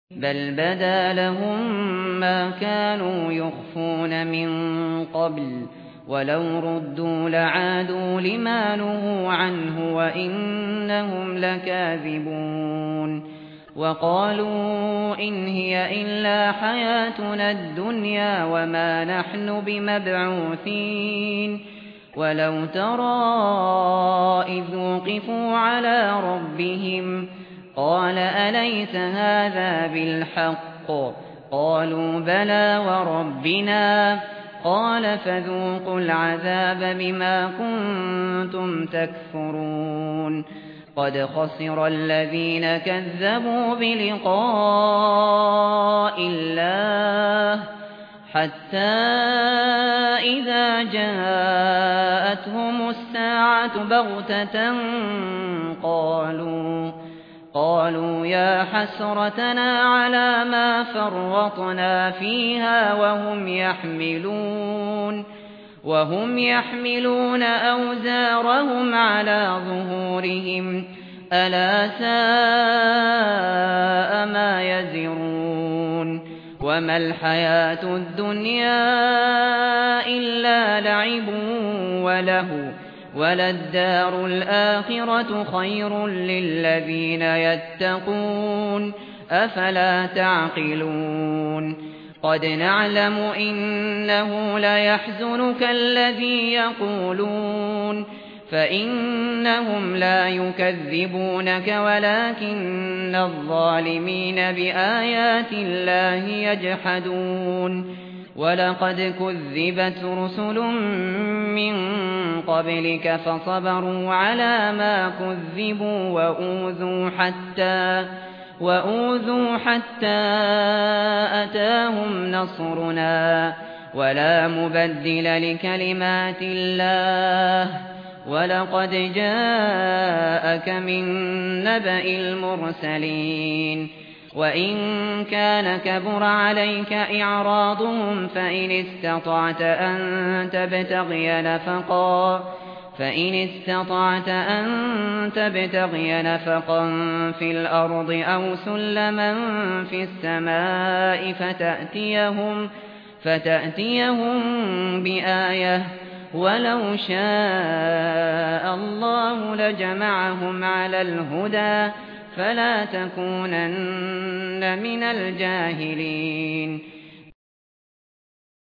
بل بدا لهم ما كانوا يخفون من قبل ولو ردوا لعادوا لما نهوا عنه وإنهم لكاذبون وقالوا إن هي إلا حياتنا الدنيا وما نحن بمبعوثين ولو ترى إذ وقفوا على ربهم قال أليس هذا بالحق قالوا بلى وربنا قال فذوقوا العذاب بما كنتم تكفرون قد خسر الذين كذبوا بلقاء الله حتى إذا جاءتهم الساعة بغتة قالوا يا حسرتنا على ما فرطنا فيها وهم يحملون أوزارهم على ظهورهم ألا ساء ما يزرون وما الحياة الدنيا إلا لعب وله وللدار الآخرة خير للذين يتقون أفلا تعقلون قد نعلم إنه ليحزنك الذي يقولون فإنهم لا يكذبونك ولكن الظالمين بآيات الله يجحدون ولقد كذبت رسل من قبلك فصبروا على ما كذبوا وأوذوا حتى أتاهم نصرنا ولا مبدل لكلمات الله ولقد جاءك من نبأ المرسلين وإن كان كبر عليك إعراضهم فإن استطعت أن تبتغي نفقا في الأرض أو سلما في السماء فتأتيهم بآية ولو شاء الله لجمعهم على الهدى فلا تكونن من الجاهلين